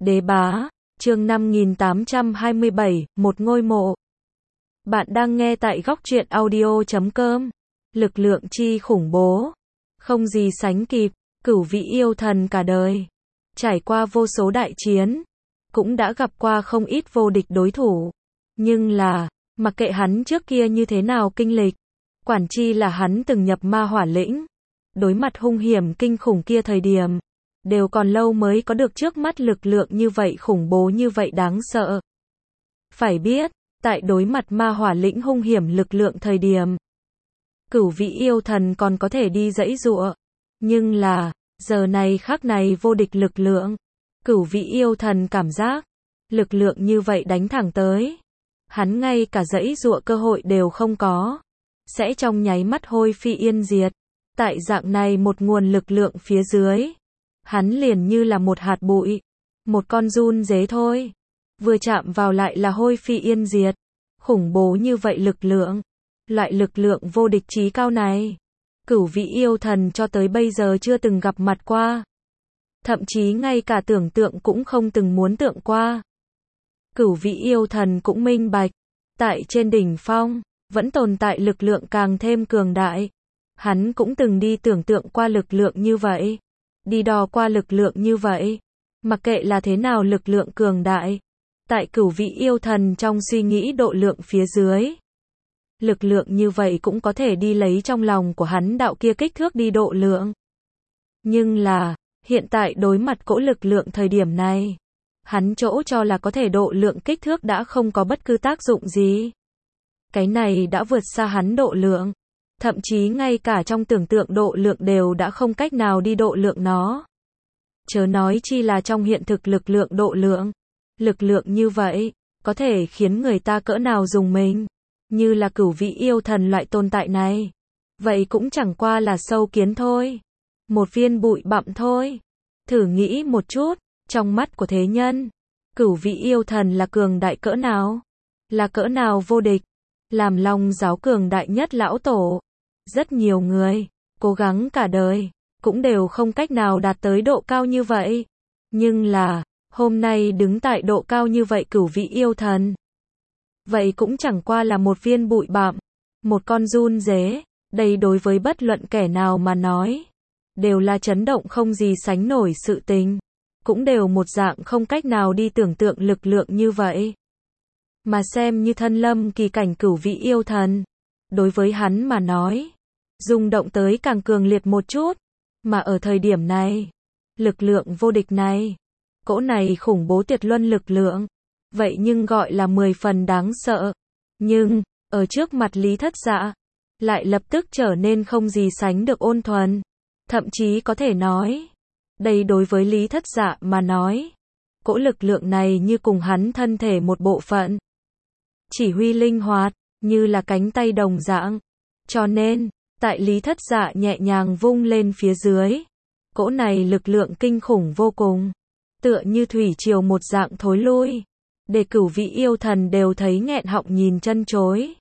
Đế bá, chương 5827, một ngôi mộ. Bạn đang nghe tại góc truyện audio.com. Lực lượng chi khủng bố, không gì sánh kịp, cửu vị yêu thần cả đời. Trải qua vô số đại chiến, cũng đã gặp qua không ít vô địch đối thủ. Nhưng là, mặc kệ hắn trước kia như thế nào kinh lịch, quản chi là hắn từng nhập ma hỏa lĩnh. Đối mặt hung hiểm kinh khủng kia thời điểm, đều còn lâu mới có được trước mắt lực lượng như vậy khủng bố như vậy đáng sợ. Phải biết, tại đối mặt ma hỏa lĩnh hung hiểm lực lượng thời điểm, cửu vị yêu thần còn có thể đi giãy giụa. Nhưng là, giờ này khắc này vô địch lực lượng, cửu vị yêu thần cảm giác, lực lượng như vậy đánh thẳng tới. Hắn ngay cả giãy giụa cơ hội đều không có. Sẽ trong nháy mắt hôi phi yên diệt. Tại dạng này một nguồn lực lượng phía dưới, hắn liền như là một hạt bụi, một con giun dế thôi. Vừa chạm vào lại là hôi phi yên diệt. Khủng bố như vậy lực lượng. Loại lực lượng vô địch chí cao này, cửu vị yêu thần cho tới bây giờ chưa từng gặp mặt qua. Thậm chí ngay cả tưởng tượng cũng không từng muốn tượng qua. Cửu vị yêu thần cũng minh bạch, tại trên đỉnh phong, vẫn tồn tại lực lượng càng thêm cường đại. Hắn cũng từng đi tưởng tượng qua lực lượng như vậy, đi đo qua lực lượng như vậy. Mặc kệ là thế nào lực lượng cường đại, tại cửu vị yêu thần trong suy nghĩ độ lượng phía dưới, lực lượng như vậy cũng có thể đi lấy trong lòng của hắn đạo kia kích thước đi độ lượng. Nhưng là, hiện tại đối mặt cỗ lực lượng thời điểm này, hắn chỗ cho là có thể độ lượng kích thước đã không có bất cứ tác dụng gì. Cái này đã vượt xa hắn độ lượng. Thậm chí ngay cả trong tưởng tượng độ lượng đều đã không cách nào đi độ lượng nó. Chớ nói chi là trong hiện thực lực lượng độ lượng. Lực lượng như vậy, có thể khiến người ta cỡ nào dùng mình. Như là cửu vị yêu thần loại tồn tại này. Vậy cũng chẳng qua là sâu kiến thôi. Một viên bụi bặm thôi. Thử nghĩ một chút, trong mắt của thế nhân, cửu vị yêu thần là cường đại cỡ nào? Là cỡ nào vô địch? Làm Long giáo cường đại nhất lão tổ. Rất nhiều người, cố gắng cả đời, cũng đều không cách nào đạt tới độ cao như vậy. Nhưng là, hôm nay đứng tại độ cao như vậy cửu vị yêu thần. Vậy cũng chẳng qua là một viên bụi bặm, một con giun dế. Đây đối với bất luận kẻ nào mà nói, đều là chấn động không gì sánh nổi sự tình. Cũng đều một dạng không cách nào đi tưởng tượng lực lượng như vậy. Mà xem như thân lâm kỳ cảnh cửu vị yêu thần, đối với hắn mà nói, rung động tới càng cường liệt một chút. Mà ở thời điểm này, lực lượng vô địch này, cỗ này khủng bố tuyệt luân lực lượng, vậy nhưng gọi là 10 phần đáng sợ. Nhưng, ở trước mặt Lý Thất Dạ, lại lập tức trở nên không gì sánh được ôn thuần. Thậm chí có thể nói, đây đối với Lý Thất Dạ mà nói, cỗ lực lượng này như cùng hắn thân thể một bộ phận. Chỉ huy linh hoạt, như là cánh tay đồng dạng. Cho nên, tại Lý Thất Dạ nhẹ nhàng vung lên phía dưới, cỗ này lực lượng kinh khủng vô cùng, tựa như thủy triều một dạng thối lui, để cửu vị yêu thần đều thấy nghẹn họng nhìn chân chối.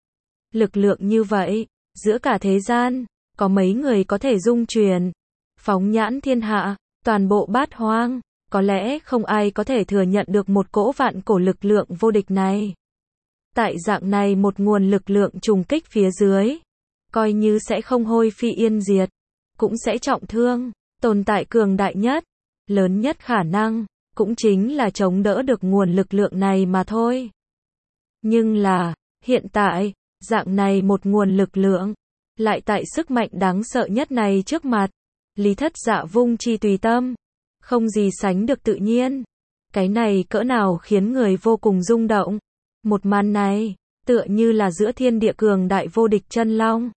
Lực lượng như vậy, giữa cả thế gian, có mấy người có thể dung truyền, phóng nhãn thiên hạ, toàn bộ bát hoang, có lẽ không ai có thể thừa nhận được một cỗ vạn cổ lực lượng vô địch này. Tại dạng này một nguồn lực lượng trùng kích phía dưới, coi như sẽ không hôi phi yên diệt, cũng sẽ trọng thương. Tồn tại cường đại nhất, lớn nhất khả năng, cũng chính là chống đỡ được nguồn lực lượng này mà thôi. Nhưng là, hiện tại, dạng này một nguồn lực lượng, lại tại sức mạnh đáng sợ nhất này trước mặt, Lý Thất Dạ vung chi tùy tâm, không gì sánh được tự nhiên. Cái này cỡ nào khiến người vô cùng rung động. Một màn này, tựa như là giữa thiên địa cường đại vô địch chân long.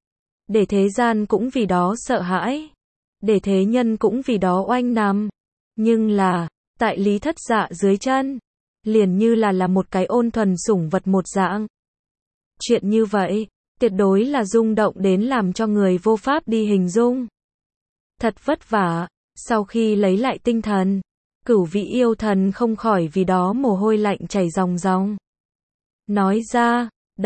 Để thế gian cũng vì đó sợ hãi. Để thế nhân cũng vì đó oanh nằm. Nhưng là, tại Lý Thất Dạ dưới chân, liền như là một cái ôn thuần sủng vật một dạng. Chuyện như vậy, tuyệt đối là rung động đến làm cho người vô pháp đi hình dung. Thật vất vả, sau khi lấy lại tinh thần, cửu vị yêu thần không khỏi vì đó mồ hôi lạnh chảy ròng ròng. Nói ra,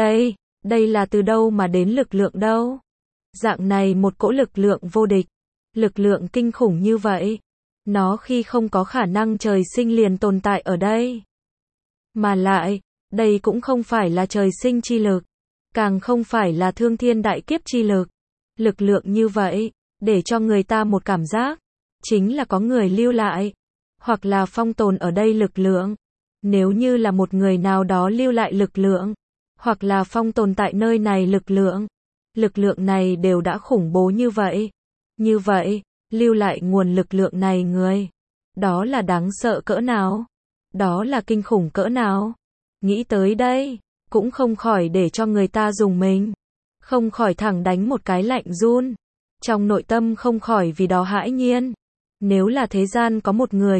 đây là từ đâu mà đến lực lượng đâu? Dạng này một cỗ lực lượng vô địch, lực lượng kinh khủng như vậy, Nó khi không có khả năng trời sinh liền tồn tại ở đây. Mà lại, đây cũng không phải là trời sinh chi lực, càng không phải là thương thiên đại kiếp chi lực. Lực lượng như vậy, để cho người ta một cảm giác, chính là có người lưu lại, hoặc là phong tồn ở đây lực lượng. Nếu như là một người nào đó lưu lại lực lượng, hoặc là phong tồn tại nơi này lực lượng này đều đã khủng bố như vậy. Như vậy, lưu lại nguồn lực lượng này người, đó là đáng sợ cỡ nào? Đó là kinh khủng cỡ nào? Nghĩ tới đây, cũng không khỏi để cho người ta dùng mình, không khỏi thẳng đánh một cái lạnh run. Trong nội tâm không khỏi vì đó hãi nhiên. Nếu là thế gian có một người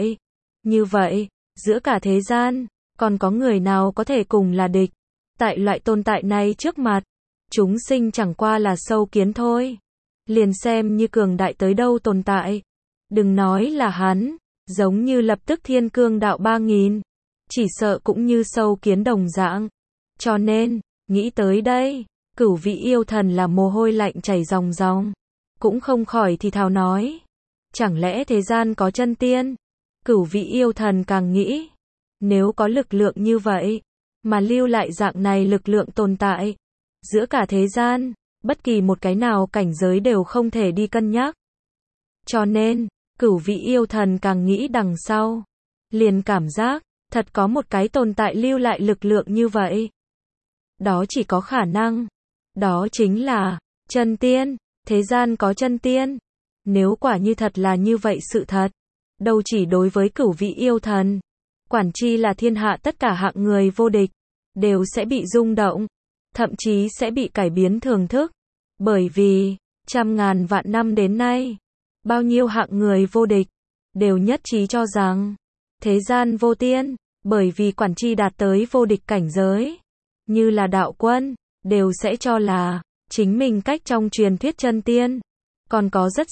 như vậy, giữa cả thế gian, còn có người nào có thể cùng là địch? Tại loại tồn tại này trước mặt, chúng sinh chẳng qua là sâu kiến thôi. Liền xem như cường đại tới đâu tồn tại. Đừng nói là hắn, giống như lập tức thiên cương đạo 3000, chỉ sợ cũng như sâu kiến đồng dạng. Cho nên, nghĩ tới đây, Cửu Vị yêu thần là mồ hôi lạnh chảy ròng ròng, cũng không khỏi thì thào nói. Chẳng lẽ thế gian có chân tiên? Cửu Vị yêu thần càng nghĩ, nếu có lực lượng như vậy, mà lưu lại dạng này lực lượng tồn tại, giữa cả thế gian, bất kỳ một cái nào cảnh giới đều không thể đi cân nhắc. Cho nên, Cửu Vị yêu thần càng nghĩ đằng sau, liền cảm giác, thật có một cái tồn tại lưu lại lực lượng như vậy. Đó chỉ có khả năng, đó chính là chân tiên. Thế gian có chân tiên. Nếu quả như thật là như vậy sự thật, đâu chỉ đối với Cửu Vị yêu thần, quản chi là thiên hạ tất cả hạng người vô địch, đều sẽ bị rung động, thậm chí sẽ bị cải biến thưởng thức. Bởi vì, trăm ngàn vạn năm đến nay, bao nhiêu hạng người vô địch, đều nhất trí cho rằng, thế gian vô tiên, bởi vì quản chi đạt tới vô địch cảnh giới, như là đạo quân, đều sẽ cho là, chính mình cách trong truyền thuyết chân tiên, còn có rất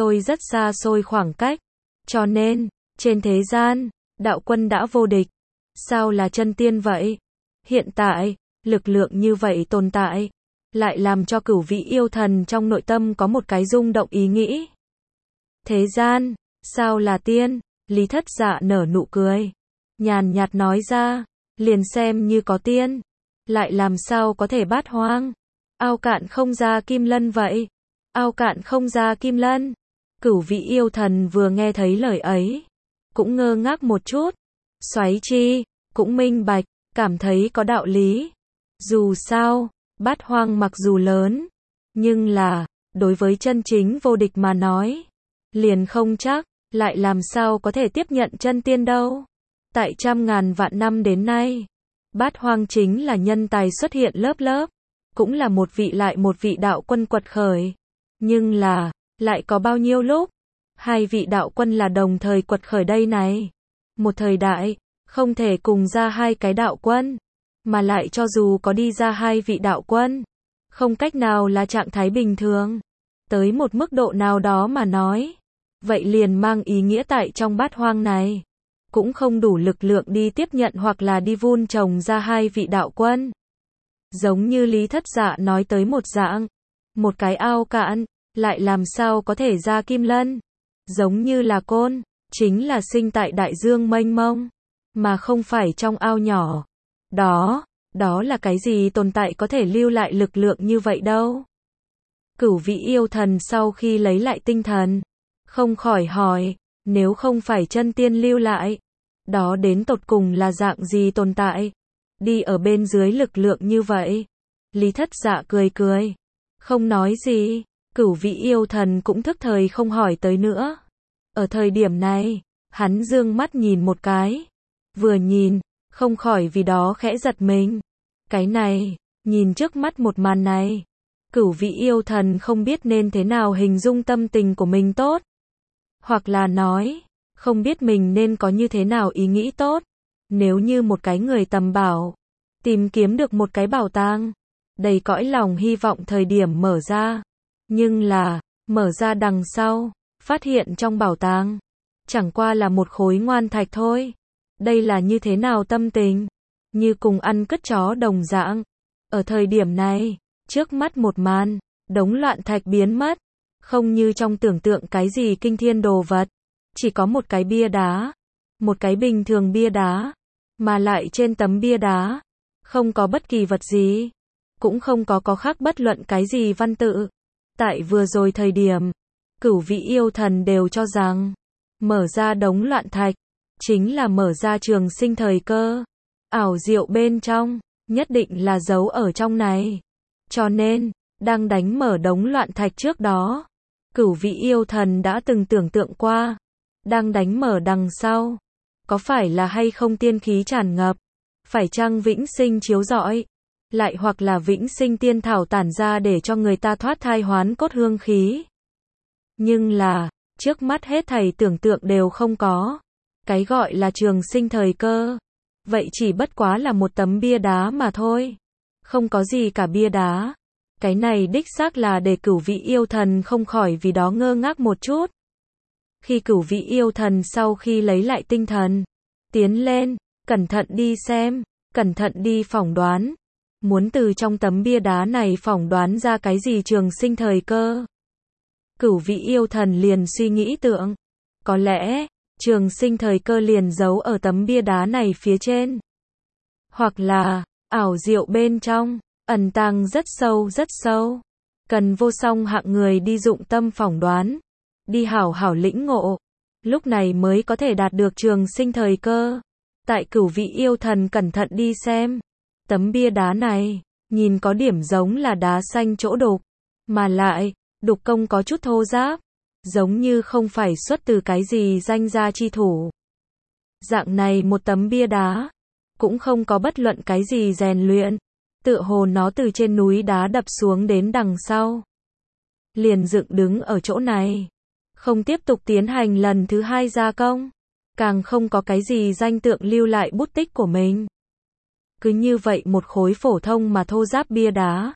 xa xôi khoảng cách. Cho nên, trên thế gian, đạo quân đã vô địch, sao là chân tiên vậy? Hiện tại, lực lượng như vậy tồn tại, lại làm cho Cửu Vị yêu thần trong nội tâm có một cái rung động ý nghĩ. Thế gian, sao là tiên? Lý Thất Dạ nở nụ cười, nhàn nhạt nói ra, liền xem như có tiên, lại làm sao có thể bát hoang? Ao cạn không ra kim lân vậy? Ao cạn không ra kim lân? Cửu Vị yêu thần vừa nghe thấy lời ấy, cũng ngơ ngác một chút. Xoáy chi, cũng minh bạch, cảm thấy có đạo lý. Dù sao, bát hoang mặc dù lớn, nhưng là, đối với chân chính vô địch mà nói, liền không chắc, lại làm sao có thể tiếp nhận chân tiên đâu. Tại trăm ngàn vạn năm đến nay, bát hoang chính là nhân tài xuất hiện lớp lớp, cũng là một vị lại một vị đạo quân quật khởi. Nhưng là, lại có bao nhiêu lúc, hai vị đạo quân là đồng thời quật khởi đây này. Một thời đại, không thể cùng ra hai cái đạo quân, mà lại cho dù có đi ra hai vị đạo quân, không cách nào là trạng thái bình thường. Tới một mức độ nào đó mà nói, vậy liền mang ý nghĩa tại trong bát hoang này, cũng không đủ lực lượng đi tiếp nhận hoặc là đi vun trồng ra hai vị đạo quân. Giống như Lý Thất Dạ nói tới một dạng, một cái ao cạn, lại làm sao có thể ra kim lân. Giống như là côn, chính là sinh tại đại dương mênh mông, mà không phải trong ao nhỏ. Đó là cái gì tồn tại có thể lưu lại lực lượng như vậy đâu? Cửu Vị yêu thần sau khi lấy lại tinh thần, không khỏi hỏi, nếu không phải chân tiên lưu lại, đó đến tột cùng là dạng gì tồn tại? Đi ở bên dưới lực lượng như vậy. Lý Thất Dạ cười cười, không nói gì. Cửu Vị yêu thần cũng thức thời không hỏi tới nữa. Ở thời điểm này, hắn dương mắt nhìn một cái. Vừa nhìn, không khỏi vì đó khẽ giật mình. Cái này, nhìn trước mắt một màn này, Cửu Vị yêu thần không biết nên thế nào hình dung tâm tình của mình tốt. Hoặc là nói, không biết mình nên có như thế nào ý nghĩ tốt. Nếu như một cái người tầm bảo, tìm kiếm được một cái bảo tàng, đầy cõi lòng hy vọng thời điểm mở ra. Nhưng là, mở ra đằng sau, phát hiện trong bảo tàng, chẳng qua là một khối ngoan thạch thôi. Đây là như thế nào tâm tình? Như cùng ăn cứt chó đồng dạng. Ở thời điểm này, trước mắt một màn, đống loạn thạch biến mất. Không như trong tưởng tượng cái gì kinh thiên đồ vật. chỉ có một cái bia đá, một cái bình thường bia đá, mà lại trên tấm bia đá, không có bất kỳ vật gì, cũng không có khắc bất luận cái gì văn tự. Tại vừa rồi thời điểm, Cửu Vị yêu thần đều cho rằng, mở ra đống loạn thạch, chính là mở ra trường sinh thời cơ. Ảo diệu bên trong, nhất định là giấu ở trong này. Cho nên, đang đánh mở đống loạn thạch trước đó, Cửu Vị yêu thần đã từng tưởng tượng qua, đang đánh mở đằng sau, có phải là hay không tiên khí tràn ngập, phải chăng vĩnh sinh chiếu rọi, lại hoặc là vĩnh sinh tiên thảo tản ra để cho người ta thoát thai hoán cốt hương khí. Nhưng là, trước mắt hết thảy tưởng tượng đều không có. Cái gọi là trường sinh thời cơ, vậy chỉ bất quá là một tấm bia đá mà thôi. Không có gì cả bia đá. Cái này đích xác là để Cửu Vị yêu thần không khỏi vì đó ngơ ngác một chút. Khi Cửu Vị yêu thần sau khi lấy lại tinh thần, tiến lên, cẩn thận đi xem, cẩn thận đi phỏng đoán. Muốn từ trong tấm bia đá này phỏng đoán ra cái gì trường sinh thời cơ. Cửu Vị yêu thần liền suy nghĩ tượng, có lẽ, trường sinh thời cơ liền giấu ở tấm bia đá này phía trên. Hoặc là, ảo diệu bên trong, ẩn tàng rất sâu. Cần vô song hạng người đi dụng tâm phỏng đoán, đi hảo hảo lĩnh ngộ, lúc này mới có thể đạt được trường sinh thời cơ. Tại Cửu Vị yêu thần cẩn thận đi xem, tấm bia đá này, nhìn có điểm giống là đá xanh chỗ đục, mà lại, đục công có chút thô ráp, giống như không phải xuất từ cái gì danh gia chi thủ. Dạng này một tấm bia đá, cũng không có bất luận cái gì rèn luyện, tựa hồ nó từ trên núi đá đập xuống đến đằng sau. Liền dựng đứng ở chỗ này, không tiếp tục tiến hành lần thứ hai gia công, càng không có cái gì danh tượng lưu lại bút tích của mình. Cứ như vậy một khối phổ thông mà thô ráp bia đá.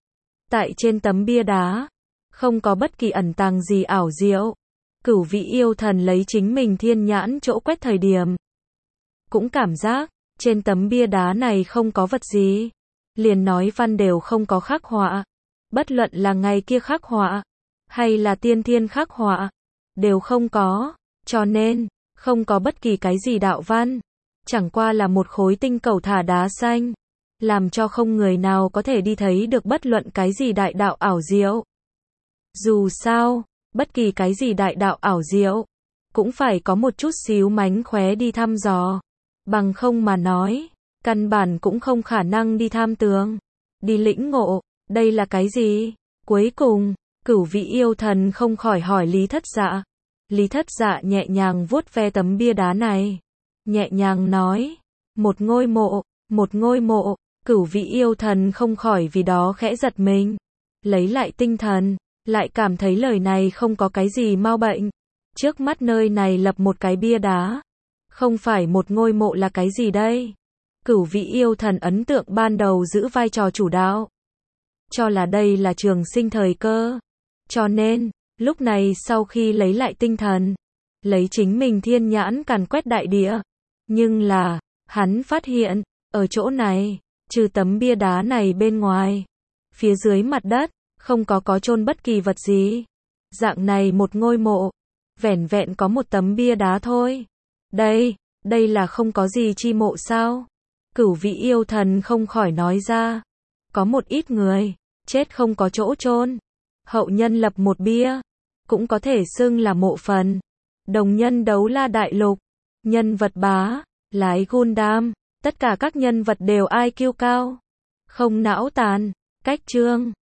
Tại trên tấm bia đá, không có bất kỳ ẩn tàng gì ảo diệu. Cửu Vị yêu thần lấy chính mình thiên nhãn chỗ quét thời điểm, cũng cảm giác, trên tấm bia đá này không có vật gì. Liền nói văn đều không có khắc họa. Bất luận là ngày kia khắc họa, hay là tiên thiên khắc họa, đều không có. Cho nên, không có bất kỳ cái gì đạo văn. Chẳng qua là một khối tinh cầu thả đá xanh, làm cho không người nào có thể đi thấy được bất luận cái gì đại đạo ảo diệu. Dù sao, bất kỳ cái gì đại đạo ảo diệu, cũng phải có một chút xíu mánh khóe đi thăm dò. Bằng không mà nói, căn bản cũng không khả năng đi tham tường, đi lĩnh ngộ, đây là cái gì? Cuối cùng, Cửu Vị yêu thần không khỏi hỏi Lý Thất Dạ. Lý Thất Dạ nhẹ nhàng vuốt ve tấm bia đá này, nhẹ nhàng nói, một ngôi mộ, Cửu Vị yêu thần không khỏi vì đó khẽ giật mình, lấy lại tinh thần, lại cảm thấy lời này không có cái gì mau bệnh. Trước mắt nơi này lập một cái bia đá, không phải một ngôi mộ là cái gì đây? Cửu Vị yêu thần ấn tượng ban đầu giữ vai trò chủ đạo, cho là đây là trường sinh thời cơ. Cho nên, lúc này sau khi lấy lại tinh thần, lấy chính mình thiên nhãn càn quét đại địa. Nhưng là, hắn phát hiện, ở chỗ này, trừ tấm bia đá này bên ngoài, phía dưới mặt đất, không có chôn bất kỳ vật gì. Dạng này một ngôi mộ, vẻn vẹn có một tấm bia đá thôi. Đây là không có gì chi mộ sao? Cửu Vị yêu thần không khỏi nói ra. Có một ít người, chết không có chỗ chôn, hậu nhân lập một bia, cũng có thể xưng là mộ phần. Đồng nhân Đấu La Đại Lục, nhân vật bá, lái Gundam, tất cả các nhân vật đều IQ cao, không não tàn, cách chương.